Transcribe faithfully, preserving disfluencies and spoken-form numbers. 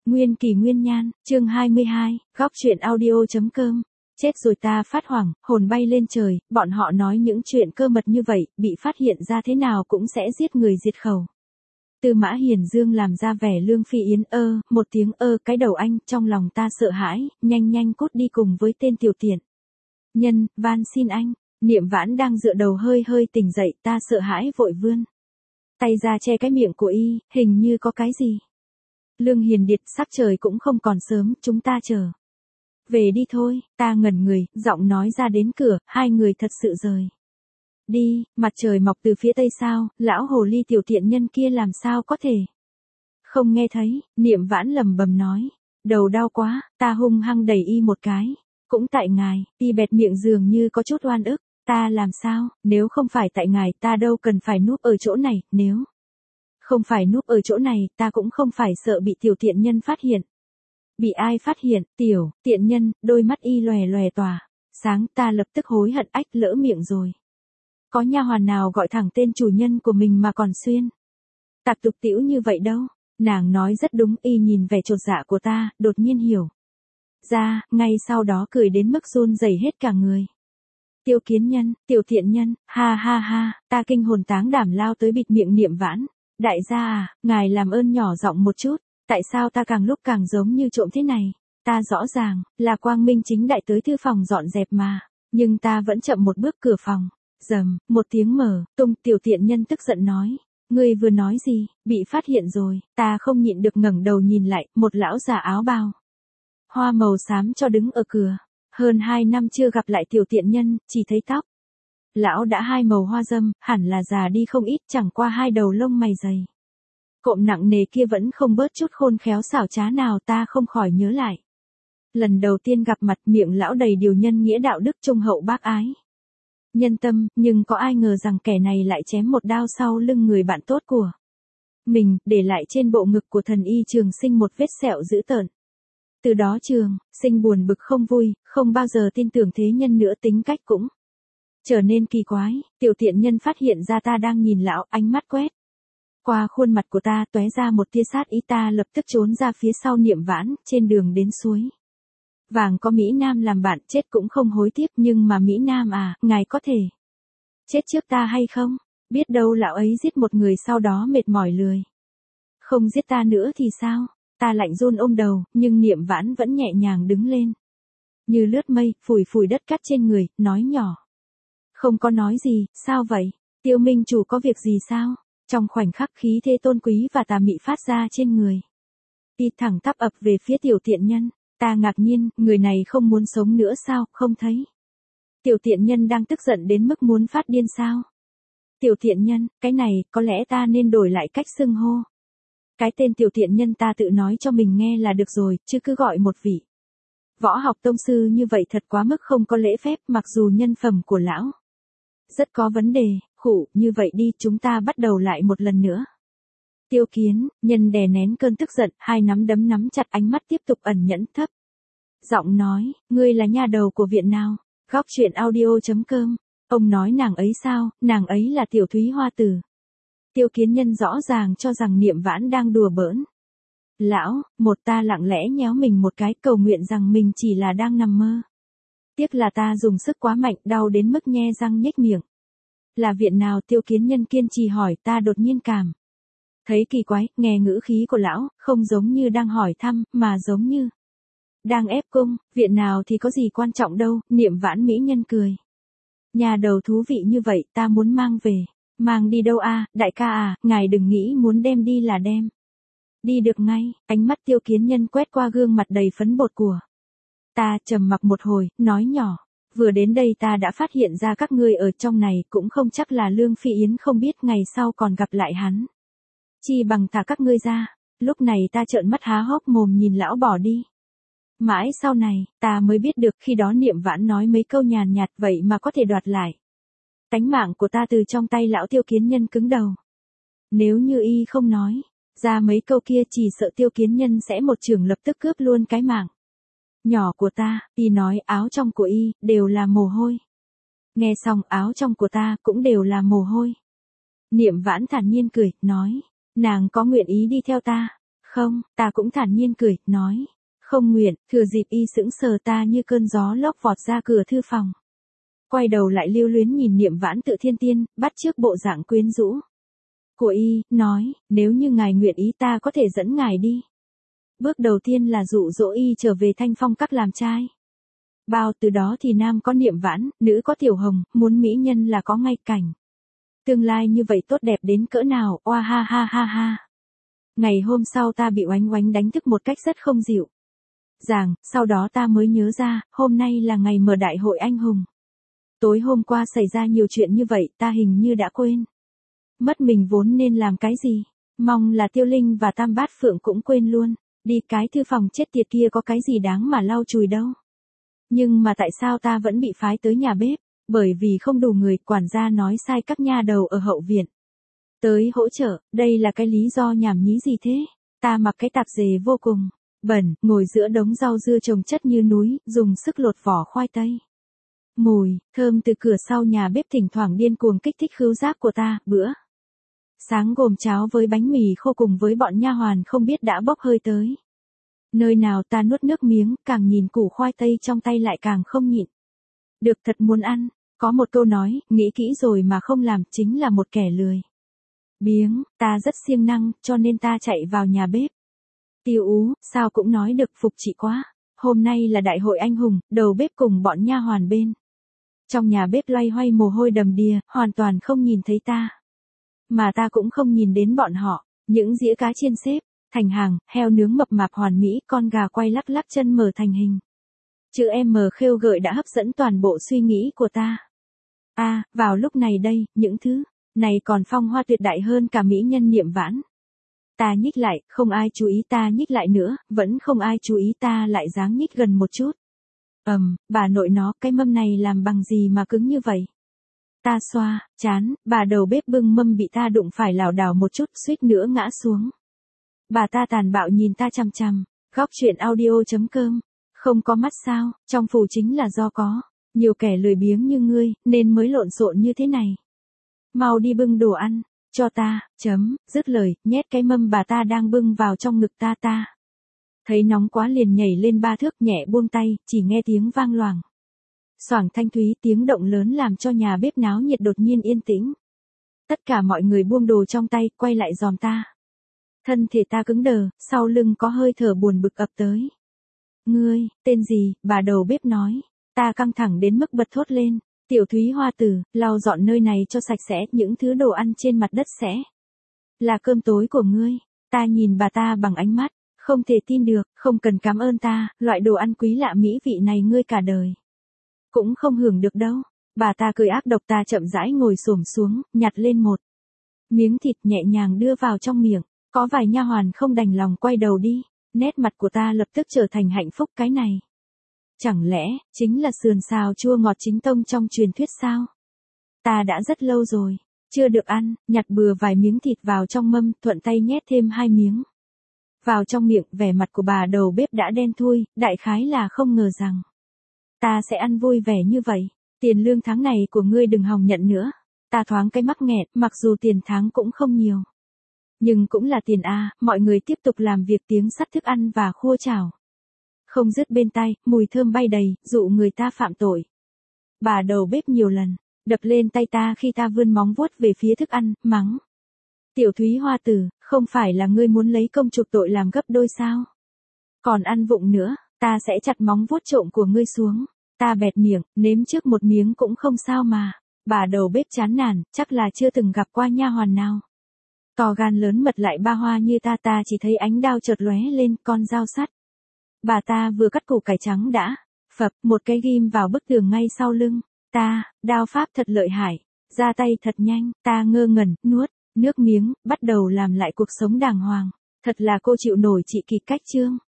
Nguyên kỳ nguyên nhan, chương hai mươi hai, góc truyện audio.com. Chết rồi ta phát hoảng, hồn bay lên trời, bọn họ nói những chuyện cơ mật như vậy, bị phát hiện ra thế nào cũng sẽ giết người diệt khẩu. Tư Mã Hiền Dương làm ra vẻ Lương Phi Yến ơ, một tiếng ơ cái đầu anh, trong lòng ta sợ hãi, nhanh nhanh cút đi cùng với tên tiểu tiện. Nhân, van xin anh, Niệm Vãn đang dựa đầu hơi hơi tỉnh dậy, ta sợ hãi vội vươn tay ra che cái miệng của y, hình như có cái gì. Lương Hiền Điệt, sắc trời cũng không còn sớm, chúng ta chờ. Về đi thôi, ta ngẩn người, giọng nói ra đến cửa, hai người thật sự rời. Đi, mặt trời mọc từ phía tây sao, lão hồ ly tiểu tiện nhân kia làm sao có thể. Không nghe thấy, Niệm Vãn lầm bầm nói. Đầu đau quá, ta hung hăng đẩy y một cái. Cũng tại ngài, y bẹt miệng dường như có chút oan ức. Ta làm sao, nếu không phải tại ngài ta đâu cần phải núp ở chỗ này, nếu không phải núp ở chỗ này ta cũng không phải sợ bị tiểu tiện nhân phát hiện. Bị ai phát hiện, tiểu, tiện nhân, đôi mắt y lòe lòe tỏa. Sáng ta lập tức hối hận ách lỡ miệng rồi. Có nha hoàn nào gọi thẳng tên chủ nhân của mình mà còn xuyên. Tạc tục tĩu như vậy đâu, nàng nói rất đúng y nhìn vẻ chột dạ của ta, đột nhiên hiểu. Ra, ngay sau đó cười đến mức run rẩy hết cả người. Tiêu Kiến Nhân, tiểu thiện nhân, ha ha ha, ta kinh hồn táng đảm lao tới bịt miệng Niệm Vãn. Đại gia à, ngài làm ơn nhỏ giọng một chút, tại sao ta càng lúc càng giống như trộm thế này? Ta rõ ràng, là quang minh chính đại tới thư phòng dọn dẹp mà, nhưng ta vẫn chậm một bước cửa phòng. Dầm, một tiếng mở, tung, tiểu thiện nhân tức giận nói. Ngươi vừa nói gì, bị phát hiện rồi, ta không nhịn được ngẩng đầu nhìn lại, một lão già áo bào hoa màu xám cho đứng ở cửa. Hơn hai năm chưa gặp lại tiểu tiện nhân, chỉ thấy tóc lão đã hai màu hoa râm, hẳn là già đi không ít, chẳng qua hai đầu lông mày dày cộm nặng nề kia vẫn không bớt chút khôn khéo xảo trá nào, ta không khỏi nhớ lại. Lần đầu tiên gặp mặt, miệng lão đầy điều nhân nghĩa đạo đức trung hậu bác ái nhân tâm, nhưng có ai ngờ rằng kẻ này lại chém một đao sau lưng người bạn tốt của mình, để lại trên bộ ngực của thần y Trường Sinh một vết sẹo dữ tợn. Từ đó Trường Sinh buồn bực không vui, không bao giờ tin tưởng thế nhân nữa, tính cách cũng trở nên kỳ quái. Tiểu tiện nhân phát hiện ra ta đang nhìn lão, ánh mắt quét qua khuôn mặt của ta, tóe ra một tia sát ý, ta lập tức trốn ra phía sau Niệm Vãn. Trên đường đến suối vàng có Mỹ Nam làm bạn, chết cũng không hối tiếc, nhưng mà Mỹ Nam à, ngài có thể chết trước ta hay không? Biết đâu lão ấy giết một người sau đó mệt mỏi lười không giết ta nữa thì sao? Ta lạnh run ôm đầu, nhưng Niệm Vãn vẫn nhẹ nhàng đứng lên như lướt mây, phủi phủi đất cát trên người, nói nhỏ. Không có nói gì, sao vậy? Tiêu minh chủ có việc gì sao? Trong khoảnh khắc khí thế tôn quý và tà mị phát ra trên người, y thẳng tắp ập về phía tiểu tiện nhân. Ta ngạc nhiên, người này không muốn sống nữa sao, không thấy tiểu tiện nhân đang tức giận đến mức muốn phát điên sao? Tiểu tiện nhân, cái này, có lẽ ta nên đổi lại cách xưng hô. Cái tên tiểu tiện nhân ta tự nói cho mình nghe là được rồi, chứ cứ gọi một vị võ học tông sư như vậy thật quá mức không có lễ phép, mặc dù nhân phẩm của lão rất có vấn đề. Khụ, như vậy đi, chúng ta bắt đầu lại một lần nữa. Tiêu Kiến Nhân đè nén cơn tức giận, hai nắm đấm nắm chặt, ánh mắt tiếp tục ẩn nhẫn thấp giọng nói, ngươi là nha đầu của viện nào? Góc truyện audio.com. Ông nói nàng ấy sao? Nàng ấy là tiểu Thúy Hoa Tử. Tiêu Kiến Nhân rõ ràng cho rằng Niệm Vãn đang đùa bỡn lão. Một, ta lặng lẽ nhéo mình một cái, cầu nguyện rằng mình chỉ là đang nằm mơ. Tiếc là ta dùng sức quá mạnh, đau đến mức nhe răng nhếch miệng. Là viện nào? Tiêu Kiến Nhân kiên trì hỏi. Ta đột nhiên cảm thấy kỳ quái, nghe ngữ khí của lão, không giống như đang hỏi thăm, mà giống như đang ép cung. Viện nào thì có gì quan trọng đâu. Niệm Vãn mỹ nhân cười. Nhà đầu thú vị như vậy, ta muốn mang về. Mang đi đâu a? Đại ca à, ngài đừng nghĩ muốn đem đi là đem đi được ngay. Ánh mắt Tiêu Kiến Nhân quét qua gương mặt đầy phấn bột của ta, trầm mặc một hồi, nói nhỏ. Vừa đến đây ta đã phát hiện ra các ngươi ở trong này, cũng không chắc là Lương Phi Yến không biết ngày sau còn gặp lại hắn. Chi bằng thả các ngươi ra. Lúc này ta trợn mắt há hốc mồm nhìn lão bỏ đi. Mãi sau này, ta mới biết được khi đó Niệm Vãn nói mấy câu nhàn nhạt vậy mà có thể đoạt lại tánh mạng của ta từ trong tay lão. Tiêu Kiến Nhân cứng đầu. Nếu như y không nói ra mấy câu kia, chỉ sợ Tiêu Kiến Nhân sẽ một chưởng lập tức cướp luôn cái mạng nhỏ của ta. Y nói áo trong của y đều là mồ hôi. Nghe xong, áo trong của ta cũng đều là mồ hôi. Niệm Vãn thản nhiên cười, nói, nàng có nguyện ý đi theo ta Không, ta cũng thản nhiên cười, nói. Không nguyện, thừa dịp y sững sờ ta như cơn gió lốc vọt ra cửa thư phòng. Quay đầu lại lưu luyến nhìn Niệm Vãn Tự Thiên Tiên, bắt chước bộ dạng quyến rũ của y, nói, nếu như ngài nguyện ý ta có thể dẫn ngài đi. Bước đầu tiên là dụ dỗ y trở về Thanh Phong Các làm trai. Bao từ đó thì nam có Niệm Vãn, nữ có Tiểu Hồng, muốn mỹ nhân là có ngay cảnh. Tương lai như vậy tốt đẹp đến cỡ nào, oa ha ha ha ha. Ngày hôm sau ta bị oánh oánh đánh thức một cách rất không dịu dàng, sau đó ta mới nhớ ra, hôm nay là ngày mở đại hội anh hùng. Tối hôm qua xảy ra nhiều chuyện như vậy, ta hình như đã quên. Mất mình vốn nên làm cái gì, mong là Tiêu Linh và Tam Bát Phượng cũng quên luôn, đi cái thư phòng chết tiệt kia có cái gì đáng mà lau chùi đâu. Nhưng mà tại sao ta vẫn bị phái tới nhà bếp, bởi vì không đủ người, quản gia nói sai các nha đầu ở hậu viện tới hỗ trợ, đây là cái lý do nhảm nhí gì thế? Ta mặc cái tạp dề vô cùng bẩn, ngồi giữa đống rau dưa chồng chất như núi, dùng sức lột vỏ khoai tây. Mùi thơm từ cửa sau nhà bếp thỉnh thoảng điên cuồng kích thích khứu giác của ta, bữa sáng gồm cháo với bánh mì khô cùng với bọn nha hoàn không biết đã bốc hơi tới nơi nào. Ta nuốt nước miếng, càng nhìn củ khoai tây trong tay lại càng không nhịn được, thật muốn ăn. Có một câu nói, nghĩ kỹ rồi mà không làm chính là một kẻ lười biếng. Ta rất siêng năng, cho nên ta chạy vào nhà bếp. Tiêu Ú, sao cũng nói được, phục chị quá. Hôm nay là đại hội anh hùng, đầu bếp cùng bọn nha hoàn bên trong nhà bếp loay hoay mồ hôi đầm đìa, hoàn toàn không nhìn thấy ta. Mà ta cũng không nhìn đến bọn họ, những dĩa cá chiên xếp thành hàng, heo nướng mập mạp hoàn mỹ, con gà quay lắc lắc chân mở thành hình. Chữ M khêu gợi đã hấp dẫn toàn bộ suy nghĩ của ta. A, à, vào lúc này đây, những thứ này còn phong hoa tuyệt đại hơn cả mỹ nhân Niệm Vãn. Ta nhích lại, không ai chú ý ta nhích lại nữa, vẫn không ai chú ý ta lại dáng nhích gần một chút. Ầm, um, bà nội nó, cái mâm này làm bằng gì mà cứng như vậy? Ta xoa chán, bà đầu bếp bưng mâm bị ta đụng phải lảo đảo một chút, suýt nữa ngã xuống. Bà ta tàn bạo nhìn ta chằm chằm. Góc truyện audio chấm com. Không có mắt sao, trong phủ chính là do có nhiều kẻ lười biếng như ngươi, nên mới lộn xộn như thế này. Mau đi bưng đồ ăn cho ta, chấm, dứt lời, nhét cái mâm bà ta đang bưng vào trong ngực ta ta. Thấy nóng quá liền nhảy lên ba thước, nhẹ buông tay, chỉ nghe tiếng vang loảng xoảng thanh thúy, tiếng động lớn làm cho nhà bếp náo nhiệt đột nhiên yên tĩnh. Tất cả mọi người buông đồ trong tay, quay lại dòm ta. Thân thể ta cứng đờ, sau lưng có hơi thở buồn bực ập tới. Ngươi, tên gì? Bà đầu bếp nói. Ta căng thẳng đến mức bật thốt lên. Tiểu Thúy Hoa Tử, lau dọn nơi này cho sạch sẽ, những thứ đồ ăn trên mặt đất sẽ là cơm tối của ngươi. Ta nhìn bà ta bằng ánh mắt không thể tin được, không cần cảm ơn ta, loại đồ ăn quý lạ mỹ vị này ngươi cả đời cũng không hưởng được đâu. Bà ta cười ác độc. Ta chậm rãi ngồi xổm xuống, nhặt lên một miếng thịt nhẹ nhàng đưa vào trong miệng. Có vài nha hoàn không đành lòng quay đầu đi. Nét mặt của ta lập tức trở thành hạnh phúc. Cái này chẳng lẽ chính là sườn xào chua ngọt chính tông trong truyền thuyết sao? Ta đã rất lâu rồi chưa được ăn. Nhặt bừa vài miếng thịt vào trong mâm, thuận tay nhét thêm hai miếng vào trong miệng. Vẻ mặt của bà đầu bếp đã đen thui, đại khái là không ngờ rằng ta sẽ ăn vui vẻ như vậy. Tiền lương tháng này của ngươi đừng hòng nhận nữa. Ta thoáng cái mắc nghẹn, mặc dù tiền tháng cũng không nhiều, nhưng cũng là tiền a. Mọi người tiếp tục làm việc, tiếng sắt thức ăn và khua chảo không dứt bên tai, mùi thơm bay đầy, dụ người ta phạm tội. Bà đầu bếp nhiều lần đập lên tay ta khi ta vươn móng vuốt về phía thức ăn, mắng. Tiểu Thúy Hoa Tử, không phải là ngươi muốn lấy công chuộc tội làm gấp đôi sao? Còn ăn vụng nữa, ta sẽ chặt móng vuốt trộm của ngươi xuống. Ta bẹt miệng, nếm trước một miếng cũng không sao mà. Bà đầu bếp chán nản, chắc là chưa từng gặp qua nha hoàn nào to gan lớn mật lại ba hoa như ta. Ta chỉ thấy ánh đao chợt lóe lên, con dao sắt. Bà ta vừa cắt củ cải trắng đã phập một cái ghim vào bức tường ngay sau lưng ta. Đao pháp thật lợi hại, ra tay thật nhanh. Ta ngơ ngẩn, nuốt nước miếng, bắt đầu làm lại cuộc sống đàng hoàng. Thật là cô chịu nổi chị Kỳ Cách Trương.